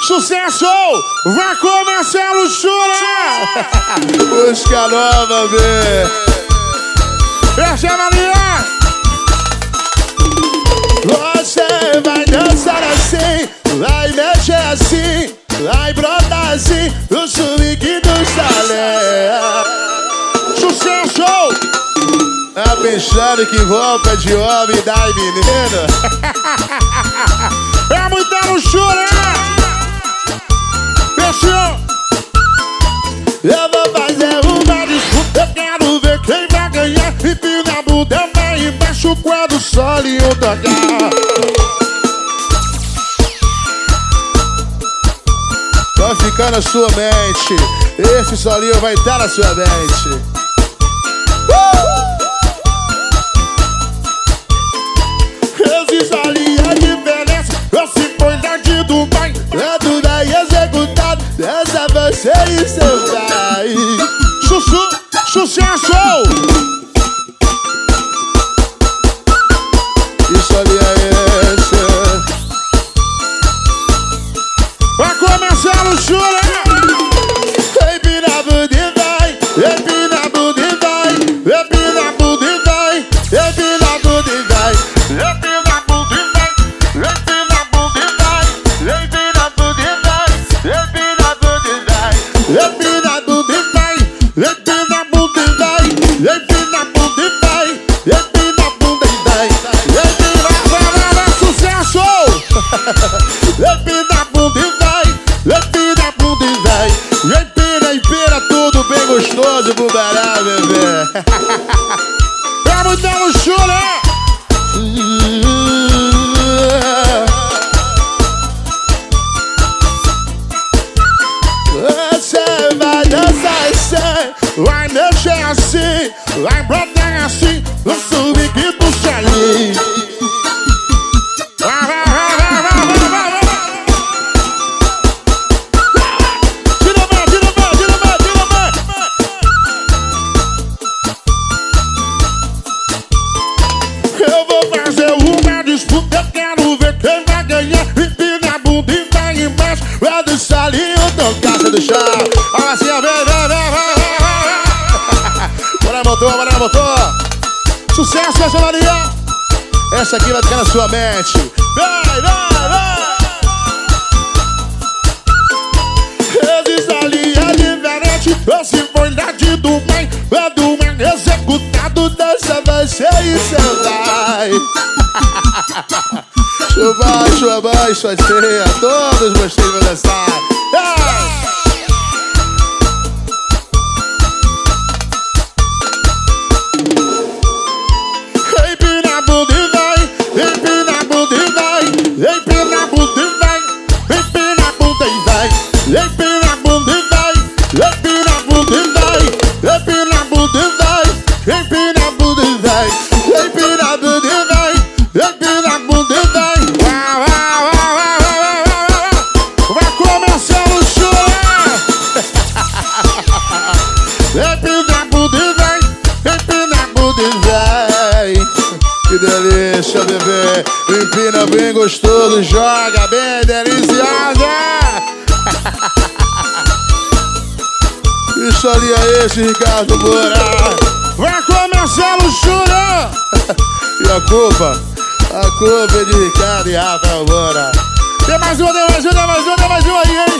Sucesso! Vai começar a luxúria! Busca nova, bê. Fecha a Maria! Você vai dançar assim, vai mexer assim, vai brotar assim, no swing do chalé. Sucesso! Tá pensando que roupa de homem dá em menino? É muita luxúria! Fechou! Eu vou fazer uma disputa, eu quero ver quem vai ganhar. Empina a bunda lá embaixo quando o solinho tocar. Vai ficar na sua mente, esse solinho vai estar na sua mente. Esse solinho é diferença, esse põe lá de Dubai. É tudo aí executado, essa você e seu pai. Sucesso! Isso ali é esse. Vai começar a luxúria! Empina a bunda e vai, empina a bunda e vai, empina a bunda e vai, empina a bunda e vai, empina a bunda e vai, empina a bunda e vai, empina a bunda e vai, empina a bunda e vai, empina a bunda e vai, empina a bunda e vai, empina a bunda e vai, empina a bunda e vai, Vai, sucesso! empina a bunda e vai, empina a bunda e vai, empina tudo bem gostoso pro bará, bebê. É muita luxúria! Você vai dançar assim, vai mexer assim, vai brotar assim, no swing do chalinho. Vai! Eu vou fazer uma disputa, eu quero ver quem vai ganhar. Empina a bunda e vai embaixo, vai do chalinho tocar, você do chão. Olha assim, vem! Bora, motor. Sucesso, fecha Maria. Essa aqui vai ficar na sua mente. Vai! Esse ali é diferente, esse foi lá de Dubai. É do man executado, dança você e seu pai. Chuva baixo, sua cheia, todos vocês vão dançar. Empina a bunda e vai, empina a bunda e vai, empina a bunda e vai, empina a bunda e vai, empina a bunda e vai, empina a bunda e vai, empina a bunda e vai, empina a bunda e vai, empina a bunda e vai, empina a bunda e vai. Vai começar a luxúria! Empina a bunda e vai, empina a bunda e vai. Que delícia, bebê. Empina bem gostoso, joga bem deliciosa. Isso ali é esse, Ricardo Moura. Vai começar a luxúria! E a culpa é de Ricardo e Rafael Moura. Tem mais uma aí, hein?